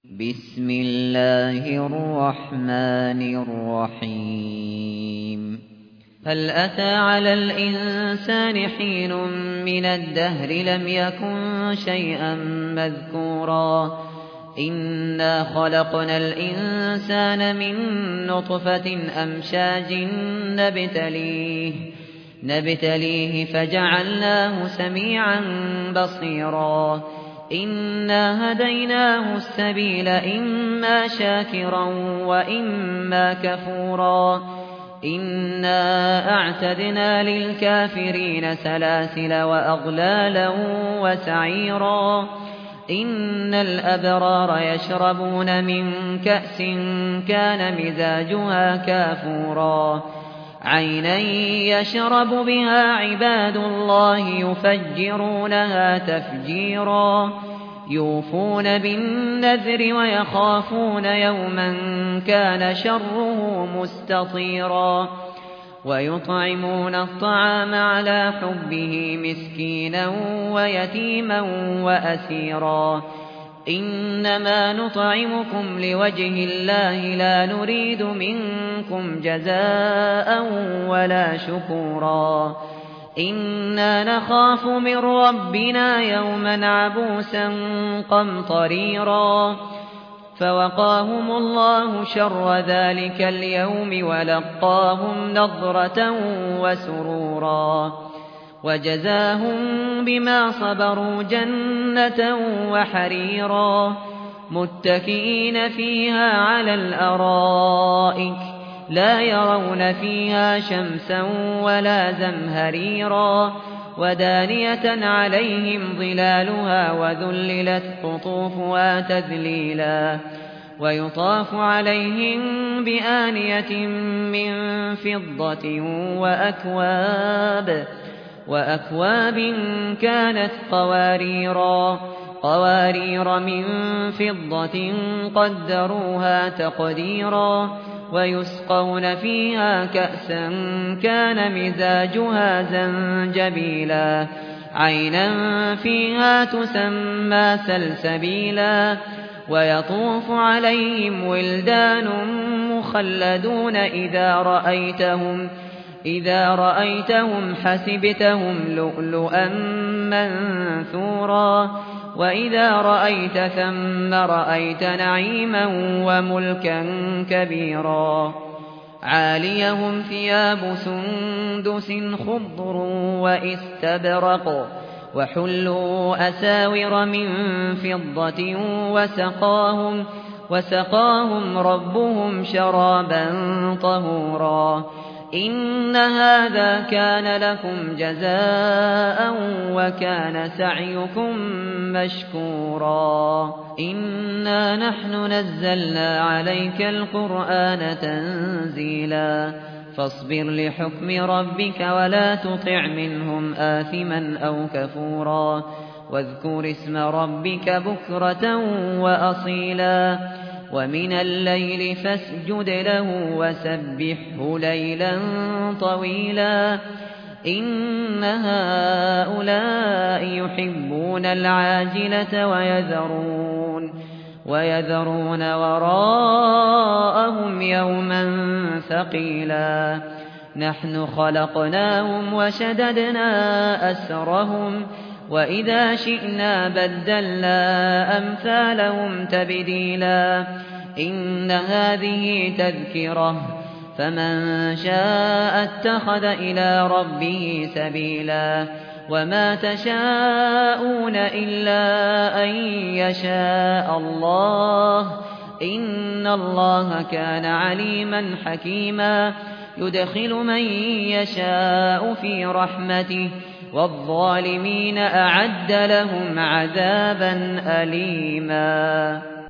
بسم الله الرحمن الرحيم. هل أتى على الإنسان حين من الدهر لم يكن شيئا مذكورا إنا خلقنا الإنسان من نطفة أمشاج نبتليه فجعلناه سميعا بصيرا إنا هديناه السبيل إما شاكرا وإما كفورا إنا أعتدنا للكافرين سلاسل وأغلالا وسعيرا إن الأبرار يشربون من كأس كان مزاجها كافورا عينا يشرب بها عباد الله يفجرونها تفجيرا يوفون بالنذر ويخافون يوما كان شره مستطيرا ويطعمون الطعام على حبه مسكينا ويتيما وأسيرا إنما نطعمكم لوجه الله لا نريد منكم جزاء ولا شكورا إنا نخاف من ربنا يوما عبوسا قمطريرا فوقاهم الله شر ذلك اليوم ولقاهم نضرة وسرورا وجزاهم بما صبروا جنة وحريرا متكئين فيها على الأرائك لا يرون فيها شمسا ولا زمهريرا ودانية عليهم ظلالها وذللت قطوفها تذليلا ويطاف عليهم بآنية من فضة وأكواب كانت قوارير من فضة قدروها تقديرا ويسقون فيها كأسا كان مزاجها زنجبيلا عينا فيها تسمى سلسبيلا ويطوف عليهم ولدان مخلدون إذا رأيتهم حسبتهم لؤلؤا منثورا وإذا رأيت ثم رأيت نعيما وملكا كبيرا عاليهم ثياب سندس خضر واستبرق وحلوا أساور من فضة وسقاهم ربهم شرابا طهورا إن هذا كان لكم جزاء وكان سعيكم مشكورا إنا نحن نزلنا عليك القرآن تنزيلا فاصبر لحكم ربك ولا تطع منهم آثما أو كفورا واذكر اسم ربك بكرة وأصيلا ومن الليل فاسجد له وسبحه ليلا طويلا إن هؤلاء يحبون العاجلة ويذرون وراءهم يوما ثقيلا نحن خلقناهم وشددنا أسرهم وإذا شئنا بدلنا أمثالهم تبديلا إن هذه تذكرة فمن شاء اتخذ إلى ربه سبيلا وما تشاءون إلا أن يشاء الله إن الله كان عليما حكيما يدخل من يشاء في رحمته والظالمين أعد لهم عذابا أليما